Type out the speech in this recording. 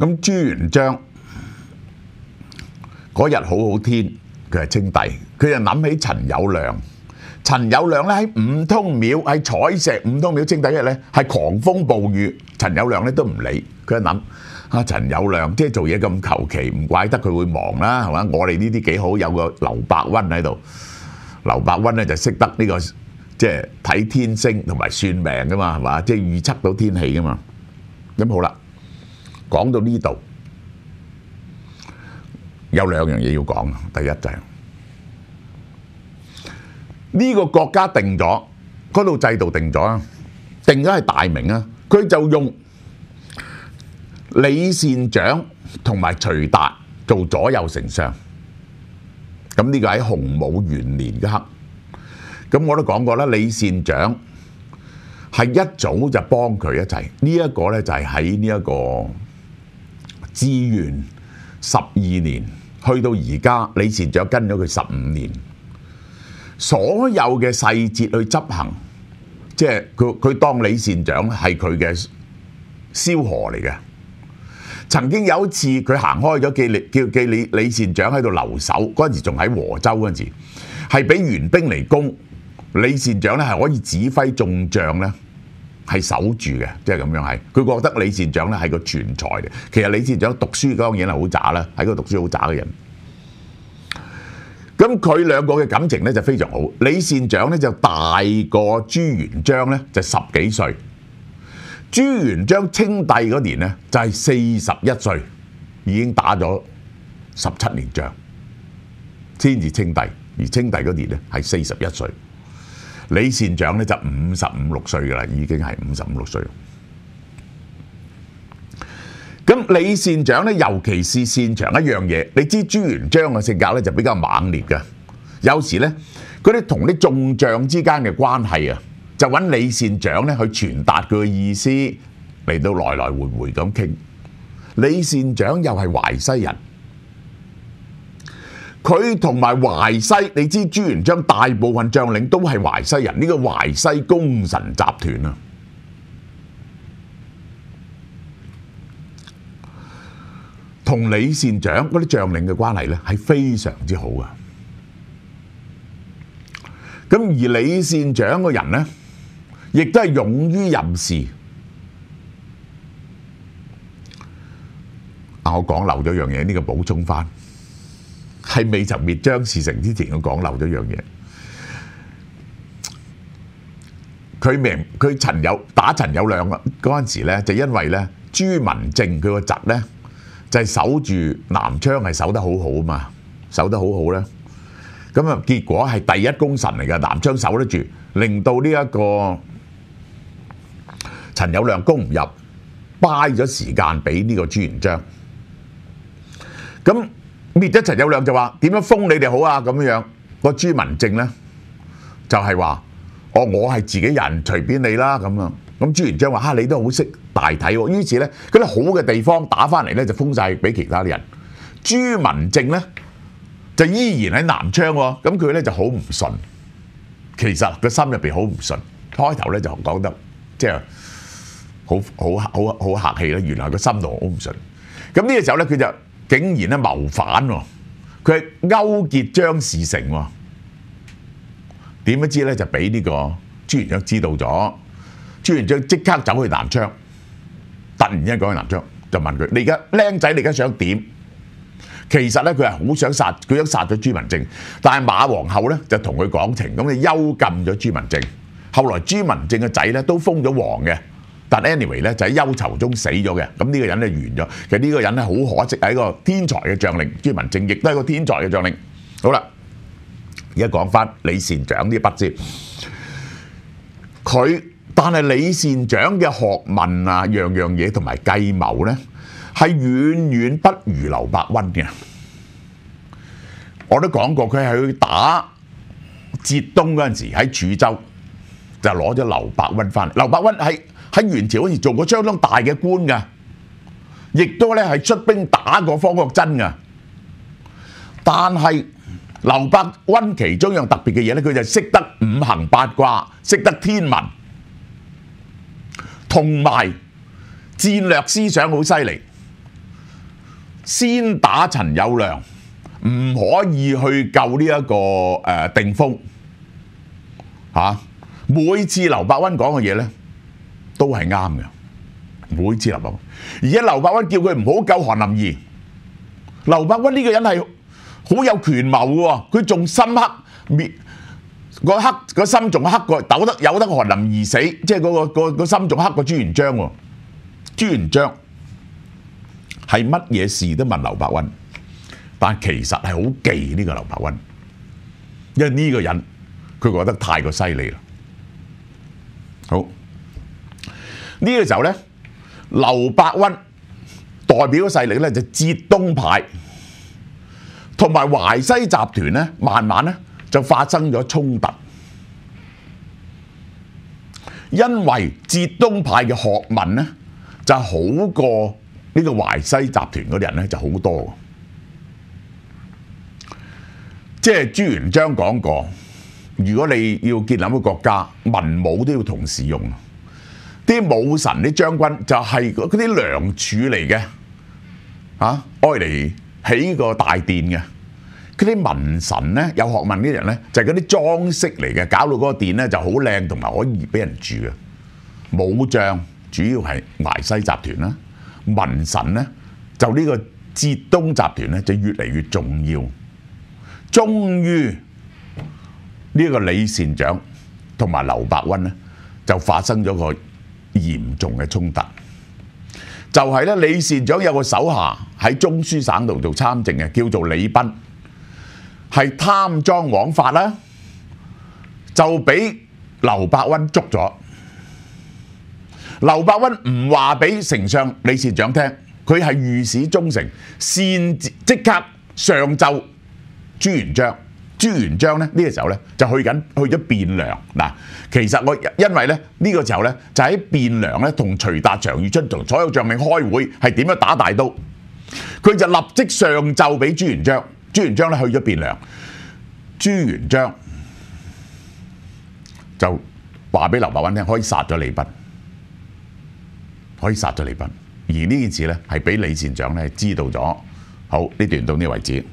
咁朱元璋嗰日好好天，佢係稱帝，佢就諗起陳友諒。陳友諒咧喺五通廟，喺彩石五通廟稱帝日咧係狂風暴雨，陳友諒咧都唔理，佢一諗啊，陳友諒即係做嘢咁求其，唔怪得佢會忙啦，係嘛？我哋呢啲幾好，有個劉伯溫喺度，劉伯溫咧就識得呢個即係睇天星同埋算命噶嘛，係嘛？即係預測到天氣噶嘛。咁好啦，講到呢度有兩樣嘢要講，第一就係呢個國家定咗，嗰套制度定咗，定咗係大明啊，佢就用李善長同埋徐達做左右丞相。咁呢個喺洪武元年嘅刻，咁我都講過啦，李善長係一早就幫佢一齊。呢一個咧就係喺呢一個至元12年去到而家，李善長跟咗佢15年。所有嘅細節去執行，即係佢當李善長係佢嘅蕭何嚟嘅。曾經有一次佢行開咗，叫李善長喺度留守，嗰陣時仲喺和州嗰陣時，係俾援兵嚟攻。李善長咧係可以指揮眾將咧係守住嘅，即係咁樣係。佢覺得李善長咧係個全才嚟。其實李善長讀書當然係好渣啦，喺嗰度讀書好渣嘅人。咁佢兩個嘅感情咧就非常好。李善長咧就大過朱元璋咧就10幾歲。朱元璋稱帝嗰年咧就係41歲，已經打咗17年仗先至稱帝，而稱帝嗰年咧係41歲。李善長咧就55、6歲噶啦，已經係55、6歲。咁李善長咧，尤其是擅長一樣嘢。你知朱元璋嘅性格咧就比較猛烈嘅，有時咧嗰啲同啲眾將之間嘅關係啊，就揾李善長咧去傳達佢嘅意思，嚟到來來回回咁傾。李善長又係淮西人，佢同埋淮西，你知朱元璋大部分將領都係淮西人，呢個淮西功臣集團啊。同李善長嗰啲將領嘅關係咧係非常之好嘅。咁而李善長個人咧，亦都係勇於任事。我講漏咗樣嘢，呢個補充翻，係未曾滅張士誠之前，我講漏咗樣嘢。佢打陳友諒嗰陣時咧，就因為咧朱文正佢個侄咧。就係守住南昌係守得好好啊嘛，守得好好咧，咁啊結果係第一功臣嚟嘅，南昌守得住，令到呢一個陳友諒攻唔入，buy咗時間俾呢個朱元璋。咁滅咗陳友諒就話點樣封你哋好啊？咁樣個朱文正咧就係話我係自己人，隨便你啦咁樣。咁朱元璋話你都好識大體喎，於是咧嗰啲好嘅地方打翻嚟咧就封晒俾其他啲人。朱文正咧就依然喺南昌喎，咁佢咧就好唔順，其實個心入邊好唔順。開頭咧就講得即係好客氣啦，原來個心度好唔順。咁呢個時候咧佢就竟然咧謀反喎，佢係勾結張士誠喎。點不知咧就俾呢個朱元璋知道咗。朱元璋即刻走去南昌，突然間講去南昌，就問佢：你而家僆仔，你而家想點？其實咧，佢係好想殺，佢想殺咗朱文正，但係馬皇后咧就同佢講情，咁你幽禁咗朱文正。後來朱文正嘅仔咧都封咗王嘅，但 anyway 咧就喺憂愁中死咗嘅。咁呢個人咧完咗。其實呢個人咧好可惜，係一個天才嘅將領。朱文正亦都係一個天才嘅將領。好啦，而家講翻李善長呢筆先，但係李善長嘅學問啊，樣嘢同埋計謀咧，係遠遠不如劉伯溫嘅。我都講過，佢係去打浙東嗰陣時喺處州，就攞咗劉伯溫翻嚟。劉伯溫喺元朝嗰時做過相當大嘅官㗎，亦都咧係出兵打過方國珍㗎。但係劉伯溫其中一樣特別嘅嘢咧，佢就識得五行八卦，識得天文。同埋戰略思想好犀利， 先打陳友諒，唔可以去救呢一個定峰嚇。每次劉伯溫講嘅嘢咧，都係啱嘅。每次劉伯溫，而且劉伯溫叫佢唔好救韓林兒。劉伯溫呢個人係好有權謀嘅喎，佢仲深刻個心仲黑過有得韓林兒死，即係個心仲黑過朱元璋喎。朱元璋係乜嘢事都問劉伯溫，但其實係好忌呢個劉伯溫，因為呢個人佢覺得太過犀利啦。好，呢個時候咧，劉伯溫代表嘅勢力咧就浙東派同埋淮西集團咧，慢慢咧就發生咗衝突，因為浙東派嘅學問咧就好過呢個淮西集團嗰啲人咧就好多。即係朱元璋講過，如果你要建立一個國家，文武都要同時用。啲武臣啲將軍就係嗰啲梁柱嚟嘅，愛嚟起個大殿嘅。嗰啲文臣咧，有學問啲人咧，就係嗰啲裝飾嚟嘅，搞到嗰個殿咧就好靚，同埋可以俾人住嘅。武將主要係淮西集團啦，文臣咧就呢個浙東集團咧就越嚟越重要。終於呢個李善長同埋劉伯溫咧就發生咗個嚴重嘅衝突，就係咧李善長有個手下喺中書省度做參政嘅，叫做李斌，係貪贓枉法啦，就俾劉伯溫捉咗。劉伯溫唔話俾丞相李善長聽，佢係御史中丞，先即刻上奏朱元璋。朱元璋咧呢個時候咧就去咗汴梁嗱，其實因為咧呢個時候咧就喺汴梁咧同徐達、常遇春同所有將領開會，係點樣打大刀，佢就立即上奏俾朱元璋。朱元璋咧去咗汴梁，朱元璋就話俾劉伯溫聽，可以殺咗李斌，可以殺咗李斌。而呢件事咧係俾李善長咧知道咗。好，呢段到呢個為止。